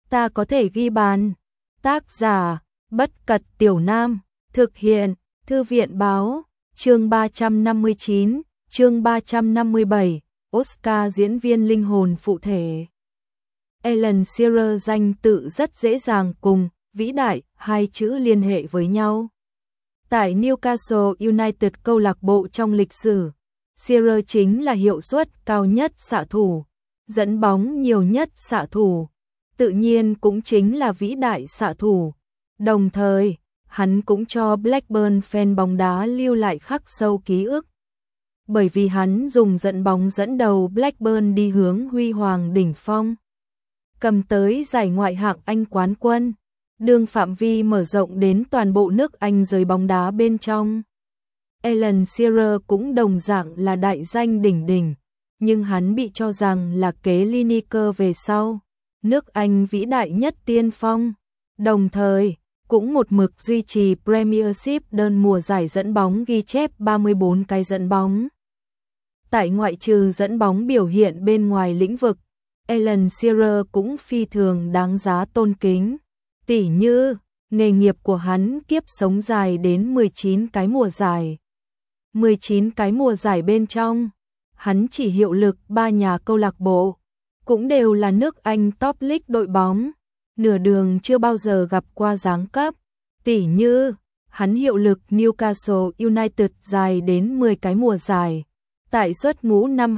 ta có thể ghi bàn. Tác giả, Bất Cật Tiểu Nam, thực hiện, Thư viện Báo, chương 359, chương 357, Oscar diễn viên linh hồn phụ thể. Alan Shearer danh tự rất dễ dàng cùng vĩ đại hai chữ liên hệ với nhau. Tại Newcastle United, câu lạc bộ trong lịch sử, Shearer chính là hiệu suất cao nhất xạ thủ, dẫn bóng nhiều nhất xạ thủ, tự nhiên cũng chính là vĩ đại xạ thủ. Đồng thời, hắn cũng cho Blackburn fan bóng đá lưu lại khắc sâu ký ức. Bởi vì hắn dùng dẫn bóng dẫn đầu Blackburn đi hướng huy hoàng đỉnh phong. Cầm tới giải ngoại hạng Anh quán quân, đường phạm vi mở rộng đến toàn bộ nước Anh giới bóng đá bên trong. Alan Shearer cũng đồng dạng là đại danh đỉnh đỉnh, nhưng hắn bị cho rằng là kế Lineker về sau, nước Anh vĩ đại nhất tiên phong, đồng thời cũng một mực duy trì Premiership đơn mùa giải dẫn bóng ghi chép 34 cái dẫn bóng. Tại ngoại trừ dẫn bóng biểu hiện bên ngoài lĩnh vực, Alan Shearer cũng phi thường đáng giá tôn kính. Tỉ như, nghề nghiệp của hắn kiếp sống dài đến 19 cái mùa giải. 19 cái mùa giải bên trong, hắn chỉ hiệu lực 3 nhà câu lạc bộ, cũng đều là nước Anh top league đội bóng, nửa đường chưa bao giờ gặp qua giáng cấp. Tỉ như, hắn hiệu lực Newcastle United dài đến 10 cái mùa giải. Tại xuất ngũ năm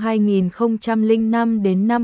2005 đến năm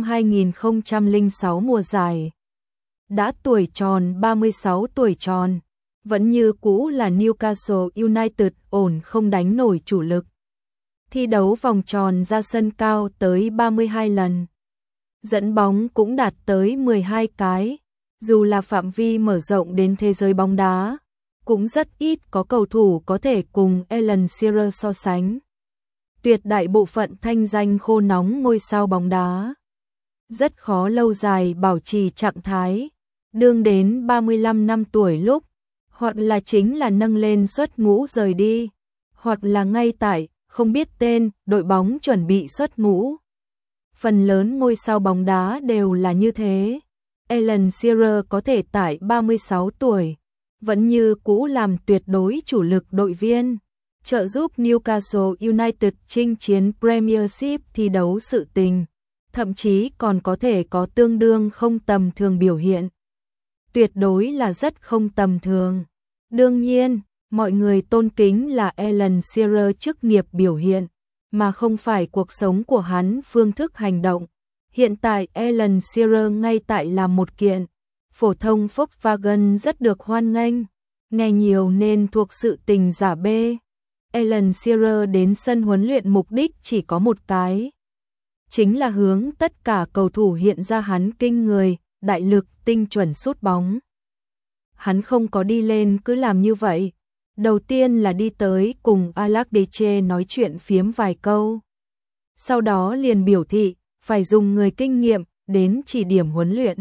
2006 mùa giải. Đã tuổi tròn 36 tuổi tròn, vẫn như cũ là Newcastle United ổn không đánh nổi chủ lực. Thi đấu vòng tròn ra sân cao tới 32 lần. Dẫn bóng cũng đạt tới 12 cái, dù là phạm vi mở rộng đến thế giới bóng đá, cũng rất ít có cầu thủ có thể cùng Alan Shearer so sánh. Tuyệt đại bộ phận thanh danh khô nóng ngôi sao bóng đá rất khó lâu dài bảo trì trạng thái, đương đến 35 năm tuổi lúc, hoặc là chính là nâng lên xuất ngũ rời đi, hoặc là ngay tại không biết tên đội bóng chuẩn bị xuất ngũ. Phần lớn ngôi sao bóng đá đều là như thế. Alan Shearer có thể tại 36 tuổi, vẫn như cũ làm tuyệt đối chủ lực đội viên, trợ giúp Newcastle United chinh chiến Premiership thi đấu sự tình, thậm chí còn có thể có tương đương không tầm thường biểu hiện. Tuyệt đối là rất không tầm thường. Đương nhiên, mọi người tôn kính là Alan Shearer chức nghiệp biểu hiện, mà không phải cuộc sống của hắn phương thức hành động. Hiện tại Alan Shearer ngay tại là một kiện phổ thông Volkswagen rất được hoan nghênh, nghe nhiều nên thuộc sự tình giả bê. Alan Shearer đến sân huấn luyện mục đích chỉ có một cái, chính là hướng tất cả cầu thủ hiện ra hắn kinh người, đại lực, tinh chuẩn sút bóng. Hắn không có đi lên cứ làm như vậy. Đầu tiên là đi tới cùng Allardyce nói chuyện phiếm vài câu. Sau đó liền biểu thị phải dùng người kinh nghiệm đến chỉ điểm huấn luyện.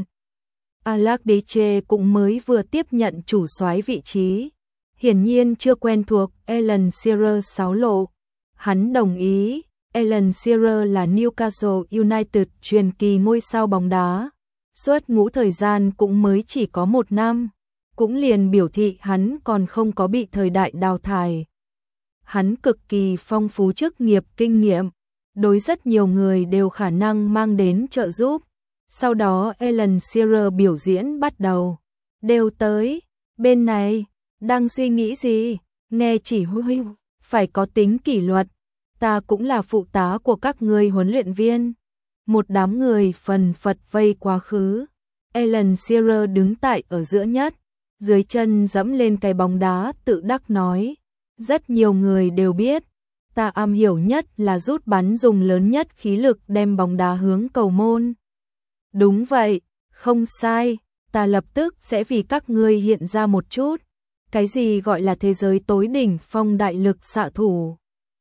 Allardyce cũng mới vừa tiếp nhận chủ soái vị trí, hiển nhiên chưa quen thuộc Alan Shearer xáo lộ. Hắn đồng ý, Alan Shearer là Newcastle United truyền kỳ ngôi sao bóng đá. Suốt ngũ thời gian cũng mới chỉ có 1 năm, cũng liền biểu thị hắn còn không có bị thời đại đào thải. Hắn cực kỳ phong phú chức nghiệp kinh nghiệm, đối rất nhiều người đều khả năng mang đến trợ giúp. Sau đó Alan Shearer biểu diễn bắt đầu. Đều tới, bên này, đang suy nghĩ gì? Nghe chỉ huy, phải có tính kỷ luật. Ta cũng là phụ tá của các ngươi huấn luyện viên. Một đám người phần phật vây quá khứ. Alan Shearer đứng tại ở giữa nhất, dưới chân dẫm lên cái bóng đá tự đắc nói. Rất nhiều người đều biết, ta am hiểu nhất là rút bắn dùng lớn nhất khí lực đem bóng đá hướng cầu môn. Đúng vậy, không sai, ta lập tức sẽ vì các ngươi hiện ra một chút. Cái gì gọi là thế giới tối đỉnh phong đại lực xạ thủ.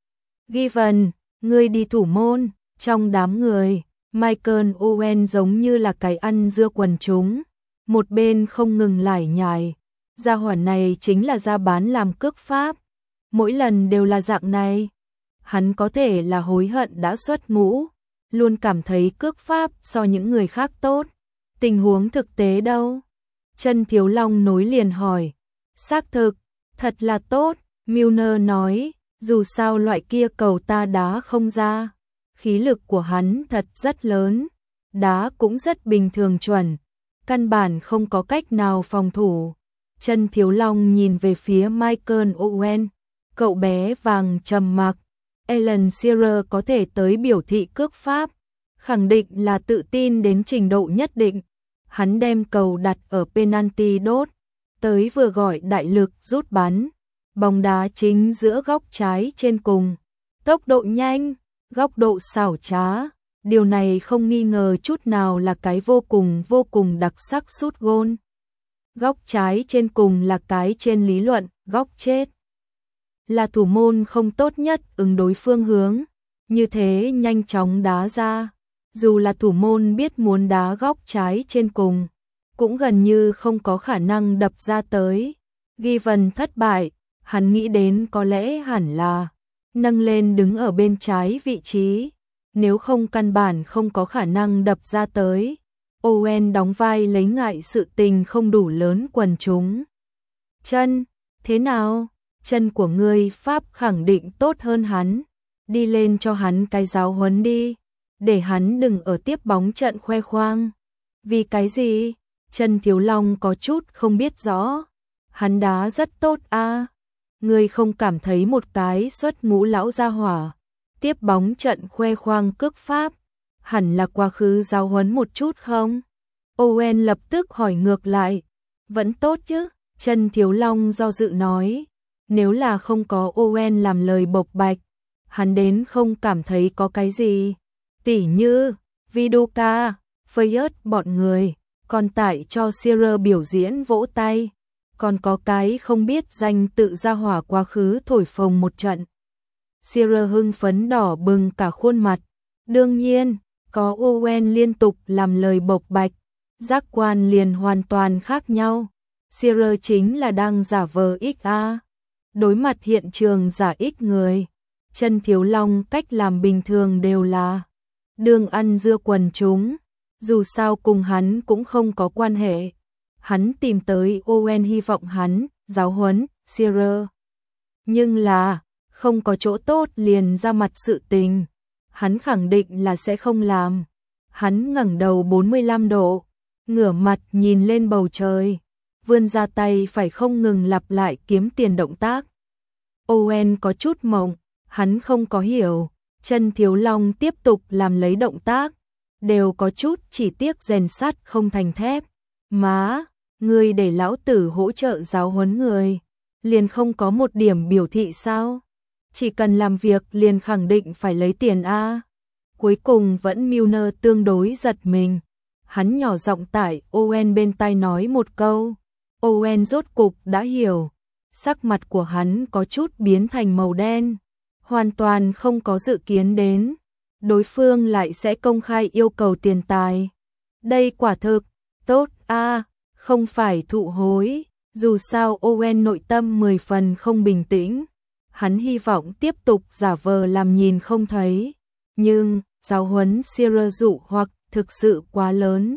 Given, ngươi đi thủ môn, trong đám người, Michael Owen giống như là cái ăn dưa quần chúng, một bên không ngừng lải nhải. Gia hỏa này chính là ra bán làm cước pháp, mỗi lần đều là dạng này. Hắn có thể là hối hận đã xuất ngũ, luôn cảm thấy cước pháp so những người khác tốt. Tình huống thực tế đâu? Chân Thiếu Long nối liền hỏi. Xác thực, thật là tốt, Milner nói, dù sao loại kia cầu ta đá không ra. Khí lực của hắn thật rất lớn, đá cũng rất bình thường chuẩn, căn bản không có cách nào phòng thủ. Chân Thiếu Long nhìn về phía Michael Owen, cậu bé vàng trầm mặc. Alan Shearer có thể tới biểu thị cước pháp, khẳng định là tự tin đến trình độ nhất định. Hắn đem cầu đặt ở penalty đốt, tới vừa gọi đại lực rút bắn. Bóng đá chính giữa góc trái trên cùng. Tốc độ nhanh, góc độ xảo trá. Điều này không nghi ngờ chút nào là cái vô cùng đặc sắc sút gôn. Góc trái trên cùng là cái trên lý luận, góc chết là thủ môn không tốt nhất ứng đối phương hướng, như thế nhanh chóng đá ra. Dù là thủ môn biết muốn đá góc trái trên cùng, cũng gần như không có khả năng đập ra tới. Given thất bại, hắn nghĩ đến có lẽ hẳn là nâng lên đứng ở bên trái vị trí, nếu không căn bản không có khả năng đập ra tới. Owen đóng vai lấy ngại sự tình không đủ lớn quần chúng. Chân, thế nào? Chân của ngươi Pháp khẳng định tốt hơn hắn. Đi lên cho hắn cái giáo huấn đi, để hắn đừng ở tiếp bóng trận khoe khoang. Vì cái gì? Chân Thiếu Long có chút không biết rõ. Hắn đá rất tốt a. Ngươi không cảm thấy một cái xuất ngũ lão gia hỏa tiếp bóng trận khoe khoang cước pháp, hẳn là quá khứ giáo huấn một chút không? Owen lập tức hỏi ngược lại. Vẫn tốt chứ? Chân Thiếu Long do dự nói. Nếu là không có Owen làm lời bộc bạch, hắn đến không cảm thấy có cái gì. Tỉ như Viduka, Fayette bọn người, còn tại cho Shearer biểu diễn vỗ tay. Còn có cái không biết danh tự ra hỏa quá khứ thổi phồng một trận. Shearer hưng phấn đỏ bừng cả khuôn mặt. Đương nhiên, có Owen liên tục làm lời bộc bạch, giác quan liền hoàn toàn khác nhau. Shearer chính là đang giả vờ XA. Đối mặt hiện trường giả ít người, Chân Thiếu Long cách làm bình thường đều là đường ăn dưa quần chúng, dù sao cùng hắn cũng không có quan hệ. Hắn tìm tới Owen hy vọng hắn giáo huấn Shearer, nhưng là không có chỗ tốt liền ra mặt sự tình, hắn khẳng định là sẽ không làm. Hắn ngẩng đầu 45 độ, ngửa mặt nhìn lên bầu trời, vươn ra tay phải không ngừng lặp lại kiếm tiền động tác. Owen có chút mộng, hắn không có hiểu. Chân Thiếu Long tiếp tục làm lấy động tác, đều có chút chỉ tiếc rèn sắt không thành thép. Má, ngươi để lão tử hỗ trợ giáo huấn người, liền không có một điểm biểu thị sao? Chỉ cần làm việc liền khẳng định phải lấy tiền a. Cuối cùng vẫn Milner tương đối giật mình. Hắn nhỏ giọng tại Owen bên tai nói một câu. Owen rốt cục đã hiểu. Sắc mặt của hắn có chút biến thành màu đen. Hoàn toàn không có dự kiến đến đối phương lại sẽ công khai yêu cầu tiền tài. Đây quả thực tốt a, không phải thụ hối. Dù sao Owen nội tâm 10 phần không bình tĩnh. Hắn hy vọng tiếp tục giả vờ làm nhìn không thấy, nhưng giáo huấn Shearer dụ hoặc thực sự quá lớn.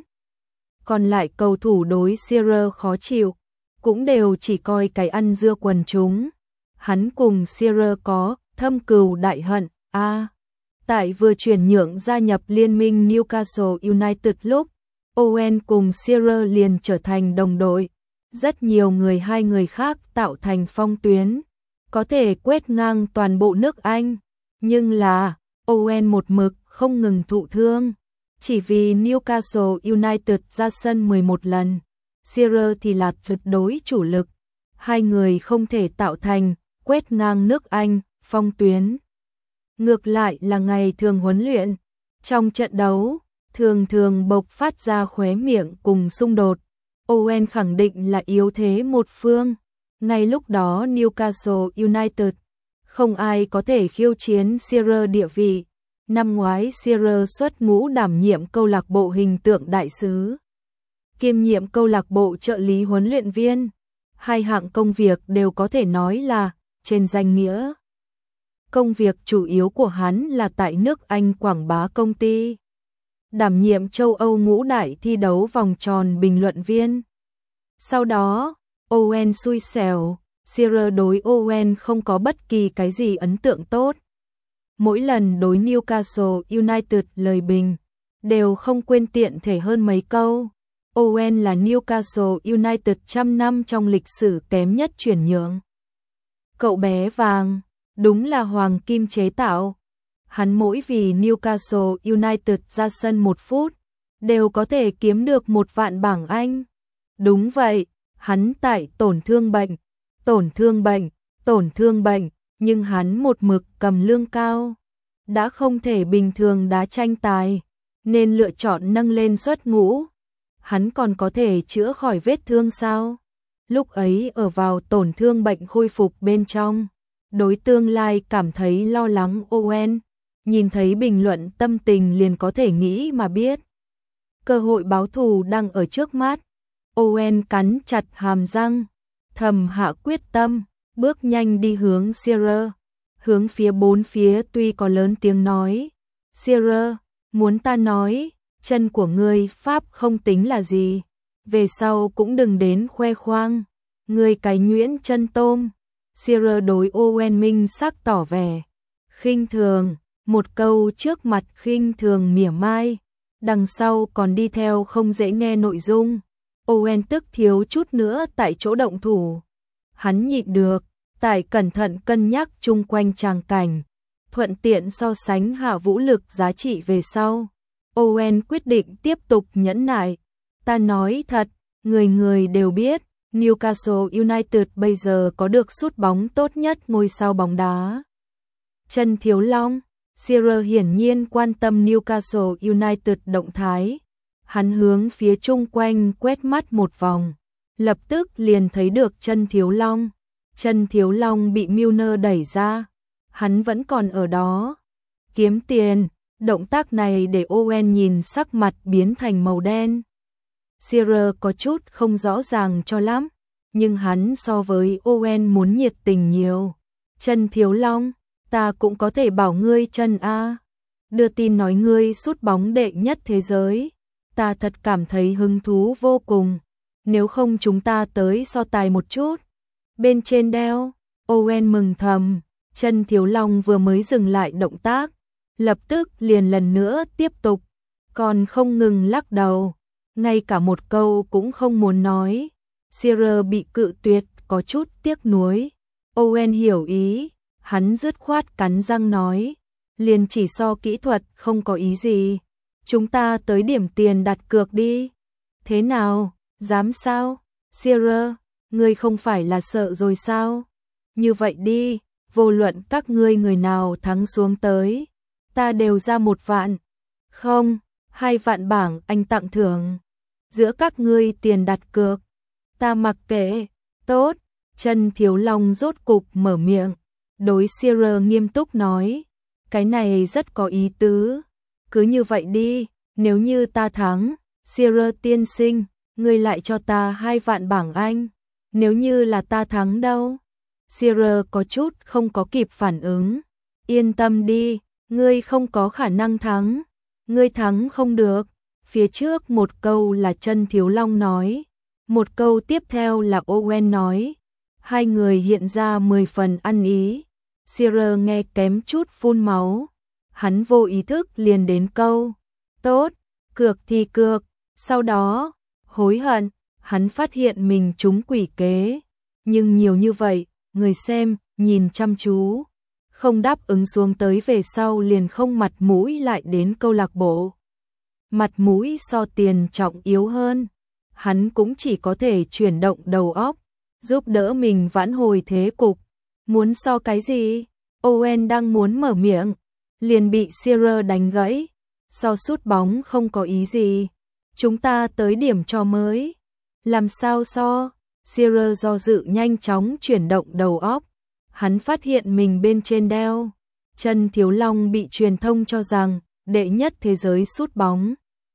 Còn lại cầu thủ đối Shearer khó chịu, cũng đều chỉ coi cái ăn dưa quần chúng. Hắn cùng Shearer có thâm cừu đại hận a. Tại vừa chuyển nhượng gia nhập liên minh Newcastle United lúc, Owen cùng Shearer liền trở thành đồng đội. Rất nhiều người hai người khác tạo thành phong tuyến, có thể quét ngang toàn bộ nước Anh. Nhưng là, Owen một mực không ngừng thụ thương. Chỉ vì Newcastle United ra sân 11 lần, Shearer thì là tuyệt đối chủ lực. Hai người không thể tạo thành quét ngang nước Anh, phong tuyến. Ngược lại là ngày thường huấn luyện, trong trận đấu, thường bộc phát ra khóe miệng cùng xung đột. Owen khẳng định là yếu thế một phương. Ngay lúc đó Newcastle United, không ai có thể khiêu chiến Shearer địa vị. Năm ngoái Shearer xuất ngũ đảm nhiệm câu lạc bộ hình tượng đại sứ, kiêm nhiệm câu lạc bộ trợ lý huấn luyện viên. Hai hạng công việc đều có thể nói là trên danh nghĩa. Công việc chủ yếu của hắn là tại nước Anh quảng bá công ty. đảm nhiệm châu Âu ngũ đại thi đấu vòng tròn bình luận viên. Sau đó, Owen xui xẻo, Shearer đối Owen không có bất kỳ cái gì ấn tượng tốt. Mỗi lần đối Newcastle United lời bình, đều không quên tiện thể hơn mấy câu. Owen là Newcastle United trăm năm trong lịch sử kém nhất chuyển nhượng. Cậu bé vàng, đúng là hoàng kim chế tạo. Hắn mỗi vì Newcastle United ra sân 1 phút, đều có thể kiếm được 1 vạn bảng Anh. Đúng vậy, hắn tại tổn thương bệnh, nhưng hắn một mực cầm lương cao. Đã không thể bình thường đá tranh tài, nên lựa chọn nâng lên xuất ngũ. Hắn còn có thể chữa khỏi vết thương sao? Lúc ấy ở vào tổn thương bệnh khôi phục bên trong, đối tương lai cảm thấy lo lắng Owen, nhìn thấy bình luận tâm tình liền có thể nghĩ mà biết. Cơ hội báo thù đang ở trước mắt. Owen cắn chặt hàm răng, thầm hạ quyết tâm, bước nhanh đi hướng Shearer, hướng phía bốn phía tuy có lớn tiếng nói. Shearer, muốn ta nói, chân của ngươi Pháp không tính là gì, về sau cũng đừng đến khoe khoang, ngươi cái nhuyễn chân tôm. Shearer đối Owen minh sắc tỏ vẻ khinh thường, một câu trước mặt khinh thường mỉa mai, đằng sau còn đi theo không dễ nghe nội dung. Owen tức thiếu chút nữa tại chỗ động thủ. Hắn nhịn được, tại cẩn thận cân nhắc chung quanh tràng cảnh, thuận tiện so sánh hạ vũ lực giá trị về sau. Owen quyết định tiếp tục nhẫn nại. Ta nói thật, người người đều biết, Newcastle United bây giờ có được sút bóng tốt nhất ngôi sao bóng đá. Chân Thiếu Long, Shearer hiển nhiên quan tâm Newcastle United động thái. Hắn hướng phía chung quanh quét mắt một vòng, lập tức liền thấy được Chân Thiếu Long. Chân Thiếu Long bị Milner đẩy ra, hắn vẫn còn ở đó. Kiếm tiền, động tác này để Owen nhìn sắc mặt biến thành màu đen. Shearer có chút không rõ ràng cho lắm, nhưng hắn so với Owen muốn nhiệt tình nhiều. Chân Thiếu Long, ta cũng có thể bảo ngươi Chân a. Đưa tin nói ngươi sút bóng đệ nhất thế giới. Ta thật cảm thấy hứng thú vô cùng. Nếu không chúng ta tới so tài một chút. Bên trên đeo, Owen mừng thầm. Chân Thiếu Long vừa mới dừng lại động tác, lập tức liền lần nữa tiếp tục, còn không ngừng lắc đầu, ngay cả một câu cũng không muốn nói. Shearer bị cự tuyệt, có chút tiếc nuối. Owen hiểu ý, hắn dứt khoát cắn răng nói, liền chỉ so kỹ thuật không có ý gì. Chúng ta tới điểm tiền đặt cược đi. Thế nào, dám sao? Shearer, ngươi không phải là sợ rồi sao? Như vậy đi, vô luận các ngươi người nào thắng xuống tới, ta đều ra 1 vạn. Không, 2 vạn bảng Anh tặng thưởng. Giữa các ngươi tiền đặt cược, ta mặc kệ. Tốt, Chân Thiếu Long rốt cục mở miệng, đối Shearer nghiêm túc nói, cái này rất có ý tứ. Cứ như vậy đi, nếu như ta thắng, Shearer tiên sinh, ngươi lại cho ta 2 vạn bảng Anh. Nếu như là ta thắng đâu? Shearer có chút không có kịp phản ứng. Yên tâm đi, ngươi không có khả năng thắng. Ngươi thắng không được. Phía trước một câu là Chân Thiếu Long nói, một câu tiếp theo là Owen nói. Hai người hiện ra 10 phần ăn ý. Shearer nghe kém chút phun máu. Hắn vô ý thức liền đến câu, tốt, cược thì cược. Sau đó, hối hận, hắn phát hiện mình trúng quỷ kế. Nhưng nhiều như vậy, người xem, nhìn chăm chú, không đáp ứng xuống tới về sau liền không mặt mũi lại đến câu lạc bộ. Mặt mũi so tiền trọng yếu hơn. Hắn cũng chỉ có thể chuyển động đầu óc, giúp đỡ mình vãn hồi thế cục. Muốn so cái gì? Owen đang muốn mở miệng, liền bị Shearer đánh gãy. So sút bóng không có ý gì. Chúng ta tới điểm trò mới. Làm sao so? Shearer do dự nhanh chóng chuyển động đầu óc. Hắn phát hiện mình bên trên đeo. Chân Thiếu Long bị truyền thông cho rằng đệ nhất thế giới sút bóng.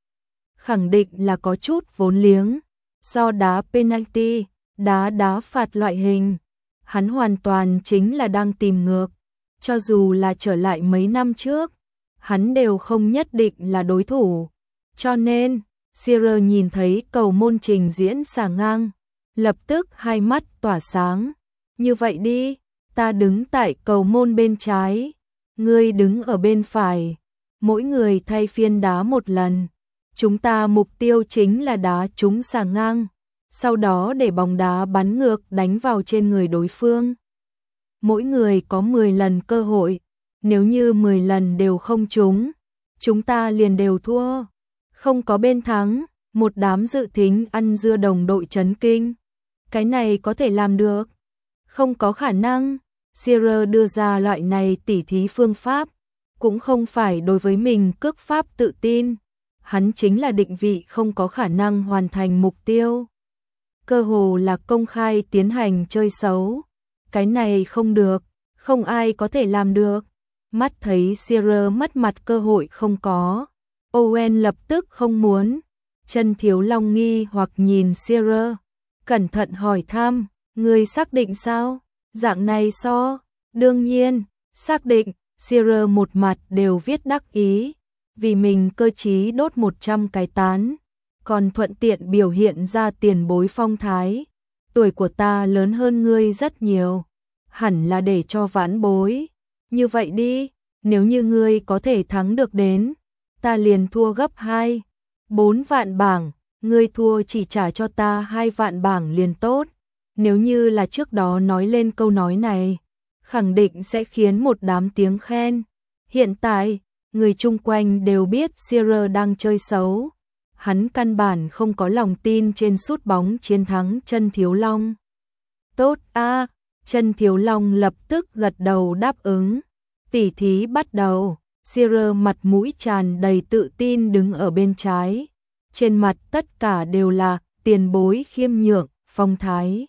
Khẳng định là có chút vốn liếng. So đá penalty, đá phạt loại hình. Hắn hoàn toàn chính là đang tìm ngược. Cho dù là trở lại mấy năm trước, hắn đều không nhất định là đối thủ. Cho nên, Shearer nhìn thấy cầu môn trình diễn xà ngang, lập tức hai mắt tỏa sáng. Như vậy đi, ta đứng tại cầu môn bên trái, ngươi đứng ở bên phải, mỗi người thay phiên đá một lần. Chúng ta mục tiêu chính là đá trúng xà ngang, sau đó để bóng đá bắn ngược đánh vào trên người đối phương. Mỗi người có 10 lần cơ hội, nếu như 10 lần đều không trúng, chúng ta liền đều thua. Không có bên thắng, một đám dự thính ăn dưa đồng đội chấn kinh. Cái này có thể làm được? Không có khả năng. Shearer đưa ra loại này tỉ thí phương pháp, cũng không phải đối với mình cước pháp tự tin. Hắn chính là định vị không có khả năng hoàn thành mục tiêu. Cơ hồ là công khai tiến hành chơi xấu. Cái này không được, không ai có thể làm được. Mắt thấy Shearer mất mặt cơ hội không có, Owen lập tức không muốn. Chân Thiếu Long nghi hoặc nhìn Shearer, cẩn thận hỏi thăm, ngươi xác định sao? Dạng này so? Đương nhiên, xác định. Shearer một mặt đều viết đắc ý, vì mình cơ trí đốt 100 cái tán, còn thuận tiện biểu hiện ra tiền bối phong thái. Tuổi của ta lớn hơn ngươi rất nhiều, hẳn là để cho vãn bối. Như vậy đi, nếu như ngươi có thể thắng được đến, ta liền thua gấp 4 vạn bảng, ngươi thua chỉ trả cho ta 2 vạn bảng liền tốt. Nếu như là trước đó nói lên câu nói này, khẳng định sẽ khiến một đám tiếng khen. Hiện tại, người chung quanh đều biết Shearer đang chơi xấu. Hắn căn bản không có lòng tin trên sút bóng chiến thắng Chân Thiếu Long. Tốt a, Chân Thiếu Long lập tức gật đầu đáp ứng. Tỉ thí bắt đầu, Shearer mặt mũi tràn đầy tự tin đứng ở bên trái. Trên mặt tất cả đều là tiền bối khiêm nhượng, phong thái.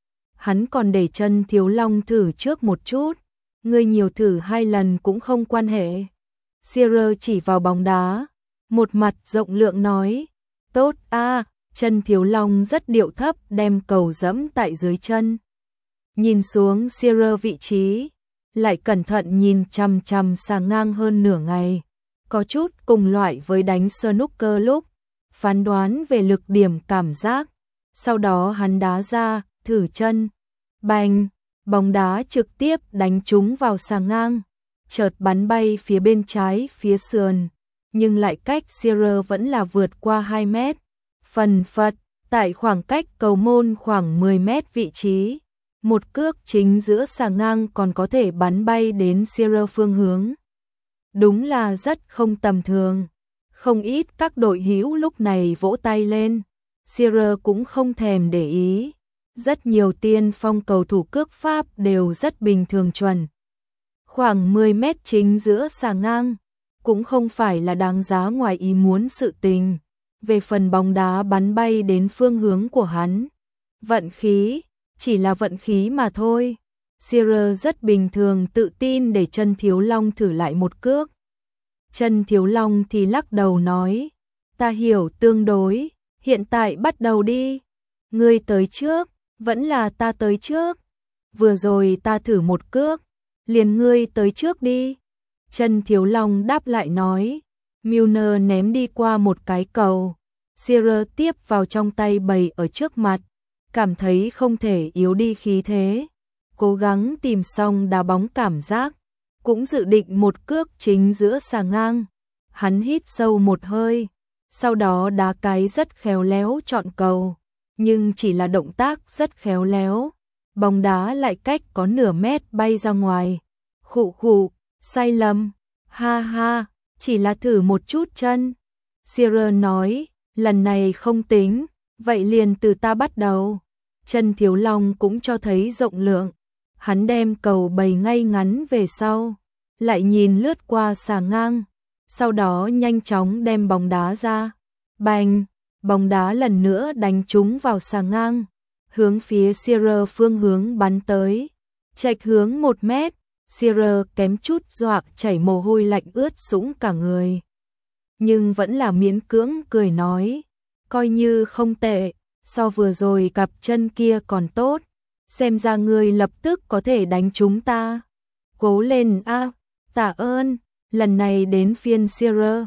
Hắn còn để Chân Thiếu Long thử trước một chút, ngươi nhiều thử 2 lần cũng không quan hệ. Shearer chỉ vào bóng đá, một mặt rộng lượng nói, tốt a. Chân Thiếu Long rất điệu thấp đem cầu dẫm tại dưới chân. Nhìn xuống Shearer vị trí, lại cẩn thận nhìn chằm chằm xà ngang hơn nửa ngày, có chút cùng loại với đánh snooker lúc phán đoán về lực điểm cảm giác. Sau đó hắn đá ra, thử chân, bành, bóng đá trực tiếp đánh trúng vào xà ngang, chợt bắn bay phía bên trái phía sườn, nhưng lại cách Shearer vẫn là vượt qua 2 mét. Phần phật, tại khoảng cách cầu môn khoảng 10 mét vị trí, một cước chính giữa xà ngang còn có thể bắn bay đến Shearer phương hướng. Đúng là rất không tầm thường. Không ít các đội hữu lúc này vỗ tay lên. Shearer cũng không thèm để ý. Rất nhiều tiên phong cầu thủ cước pháp đều rất bình thường chuẩn. Khoảng 10 mét chính giữa xà ngang, cũng không phải là đáng giá ngoài ý muốn sự tình. Về phần bóng đá bắn bay đến phương hướng của hắn, vận khí, chỉ là vận khí mà thôi. Shearer rất bình thường tự tin để Chân Thiếu Long thử lại một cước. Chân Thiếu Long thì lắc đầu nói, ta hiểu tương đối, hiện tại bắt đầu đi. Ngươi tới trước, vẫn là ta tới trước. Vừa rồi ta thử một cước, liền ngươi tới trước đi. Chân Thiếu Long đáp lại nói. Milner ném đi qua một cái cầu, Shearer tiếp vào trong tay bày ở trước mặt, cảm thấy không thể yếu đi khí thế, cố gắng tìm xong đá bóng cảm giác, cũng dự định một cước chính giữa xà ngang. Hắn hít sâu một hơi, sau đó đá cái rất khéo léo chọn cầu, nhưng chỉ là động tác rất khéo léo, bóng đá lại cách có nửa mét bay ra ngoài. Khụ khụ, sai lầm, ha ha, chỉ là thử một chút chân. Shearer nói, lần này không tính, vậy liền từ ta bắt đầu. Chân Thiếu Long cũng cho thấy rộng lượng, hắn đem cầu bày ngay ngắn về sau, lại nhìn lướt qua xà ngang, sau đó nhanh chóng đem bóng đá ra. Bành, bóng đá lần nữa đánh trúng vào xà ngang, hướng phía Shearer phương hướng bắn tới, chệch hướng 1 mét. Shearer kém chút dọa chảy mồ hôi lạnh ướt sũng cả người, nhưng vẫn là miễn cưỡng cười nói, coi như không tệ, so vừa rồi cặp chân kia còn tốt, xem ra ngươi lập tức có thể đánh chúng ta. Cố lên a, tạ ơn. Lần này đến phiên Shearer.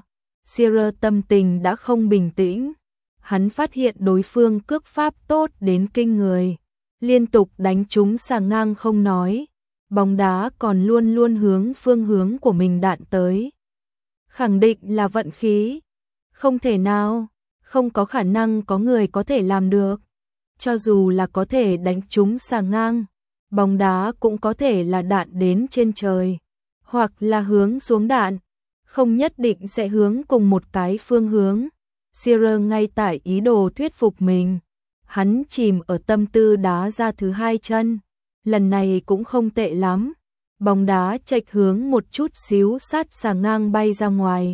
Shearer tâm tình đã không bình tĩnh. Hắn phát hiện đối phương cước pháp tốt đến kinh người, liên tục đánh trúng xà ngang không nói, bóng đá còn luôn luôn hướng phương hướng của mình đạn tới. Khẳng định là vận khí. Không thể nào, không có khả năng có người có thể làm được. Cho dù là có thể đánh trúng xà ngang, bóng đá cũng có thể là đạn đến trên trời, hoặc là hướng xuống đạn, không nhất định sẽ hướng cùng một cái phương hướng. Shearer ngay tại ý đồ thuyết phục mình, hắn chìm ở tâm tư đá ra thứ hai chân, lần này cũng không tệ lắm, bóng đá chệch hướng một chút xíu sát xà ngang bay ra ngoài.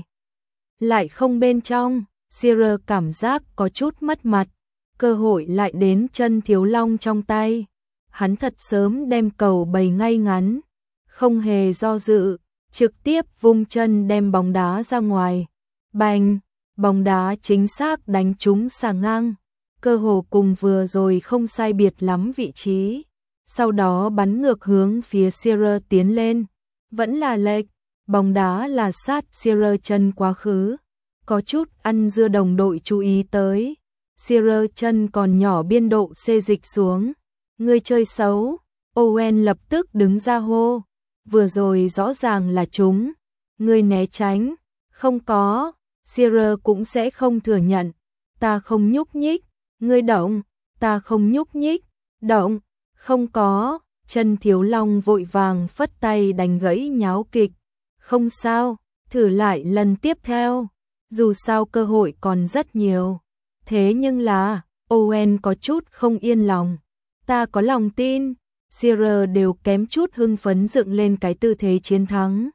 Lại không bên trong, Shearer cảm giác có chút mất mặt, cơ hội lại đến chân Thiếu Long trong tay. Hắn thật sớm đem cầu bày ngay ngắn, không hề do dự, trực tiếp vung chân đem bóng đá ra ngoài. Bành, bóng đá chính xác đánh trúng xà ngang, cơ hồ cùng vừa rồi không sai biệt lắm vị trí. Sau đó bắn ngược hướng phía Shearer tiến lên, vẫn là lệch, bóng đá là sát Shearer chân quá khứ. Có chút ăn dưa đồng đội chú ý tới, Shearer chân còn nhỏ biên độ xê dịch xuống. Người chơi xấu, Owen lập tức đứng ra hô, vừa rồi rõ ràng là trúng, người né tránh, không có, Shearer cũng sẽ không thừa nhận, ta không nhúc nhích, người động, ta không nhúc nhích, động, không có, chân Thiếu Long vội vàng phất tay đánh gãy nháo kịch, không sao, thử lại lần tiếp theo, dù sao cơ hội còn rất nhiều, thế nhưng là, Owen có chút không yên lòng. Ta có lòng tin, Shearer đều kém chút hưng phấn dựng lên cái tư thế chiến thắng.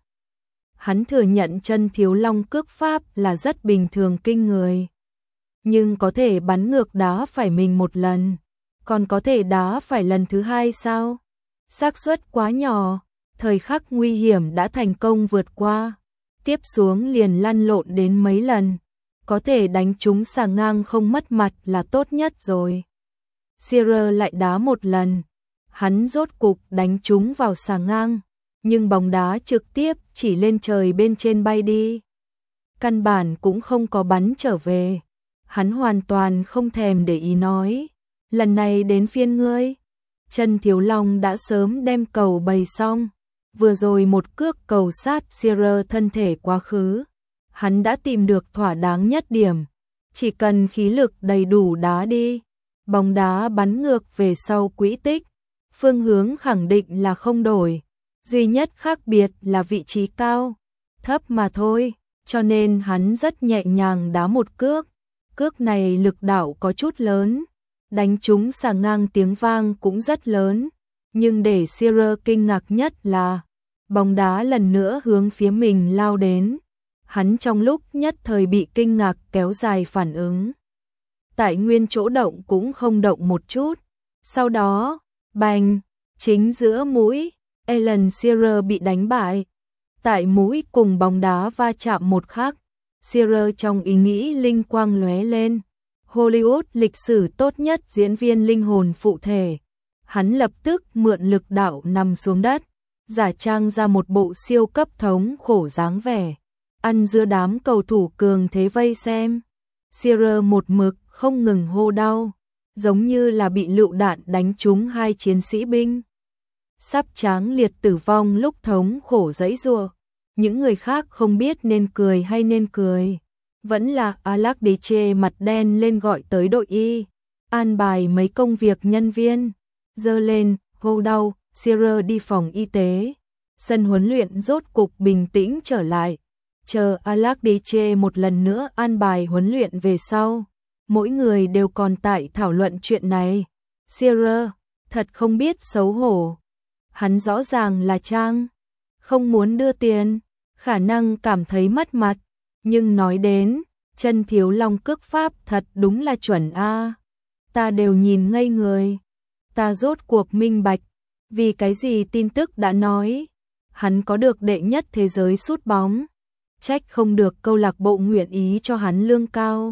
Hắn thừa nhận chân Thiếu Long cước pháp là rất bình thường kinh người. Nhưng có thể bắn ngược đá phải mình một lần, còn có thể đá phải lần thứ hai sao? Xác suất quá nhỏ, thời khắc nguy hiểm đã thành công vượt qua. Tiếp xuống liền lăn lộn đến mấy lần, có thể đánh trúng xà ngang không mất mặt là tốt nhất rồi. Shearer lại đá một lần, hắn rốt cục đánh trúng vào xà ngang, nhưng bóng đá trực tiếp chỉ lên trời bên trên bay đi. Căn bản cũng không có bắn trở về, hắn hoàn toàn không thèm để ý nói, lần này đến phiên ngươi. Chân Thiếu Long đã sớm đem cầu bày xong, vừa rồi một cước cầu sát Shearer thân thể quá khứ, hắn đã tìm được thỏa đáng nhất điểm, chỉ cần khí lực đầy đủ đá đi. Bóng đá bắn ngược về sau quỹ tích, phương hướng khẳng định là không đổi, duy nhất khác biệt là vị trí cao, thấp mà thôi, cho nên hắn rất nhẹ nhàng đá một cước, cước này lực đạo có chút lớn, đánh trúng xà ngang tiếng vang cũng rất lớn, nhưng để Shearer kinh ngạc nhất là, bóng đá lần nữa hướng phía mình lao đến, hắn trong lúc nhất thời bị kinh ngạc kéo dài phản ứng. Tại nguyên chỗ động cũng không động một chút. Sau đó, bành, chính giữa mũi, Alan Shearer bị đánh bại. Tại mũi cùng bóng đá va chạm một khắc, Shearer trong ý nghĩ linh quang lóe lên. Hollywood lịch sử tốt nhất diễn viên linh hồn phụ thể. Hắn lập tức mượn lực đạo nằm xuống đất, giả trang ra một bộ siêu cấp thống khổ dáng vẻ. Ăn dưa đám cầu thủ cường thế vây xem. Shearer một mực không ngừng hô đau, giống như là bị lựu đạn đánh trúng hai chiến sĩ binh. Sắp tráng liệt tử vong lúc thống khổ giãy giụa. Những người khác không biết nên cười hay nên cười. Vẫn là Alac mặt đen lên gọi tới đội y, an bài mấy công việc nhân viên. Giơ lên, hô đau, Shearer đi phòng y tế. Sân huấn luyện rốt cục bình tĩnh trở lại. Chờ Alac một lần nữa an bài huấn luyện về sau. Mỗi người đều còn tại thảo luận chuyện này. Shearer, thật không biết xấu hổ. Hắn rõ ràng là trang, không muốn đưa tiền, khả năng cảm thấy mất mặt. Nhưng nói đến, chân Thiếu Long cước pháp thật đúng là chuẩn a. Ta đều nhìn ngây người. Ta rốt cuộc minh bạch, vì cái gì tin tức đã nói. Hắn có được đệ nhất thế giới sút bóng. Trách không được câu lạc bộ nguyện ý cho hắn lương cao.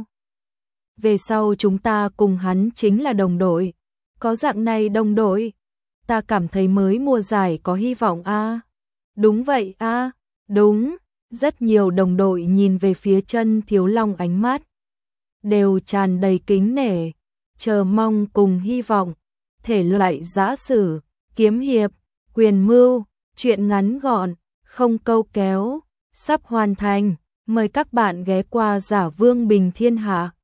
Về sau chúng ta cùng hắn chính là đồng đội. Có dạng này đồng đội, ta cảm thấy mới mùa giải có hy vọng a. Đúng vậy a, đúng, Rất nhiều đồng đội nhìn về phía Chân Thiếu Long, ánh mắt đều tràn đầy kính nể, chờ mong cùng hy vọng. Thể loại giã sử, kiếm hiệp, quyền mưu, truyện ngắn gọn, không câu kéo, sắp hoàn thành. Mời các bạn ghé qua Giả Vương Bình Thiên Hạ.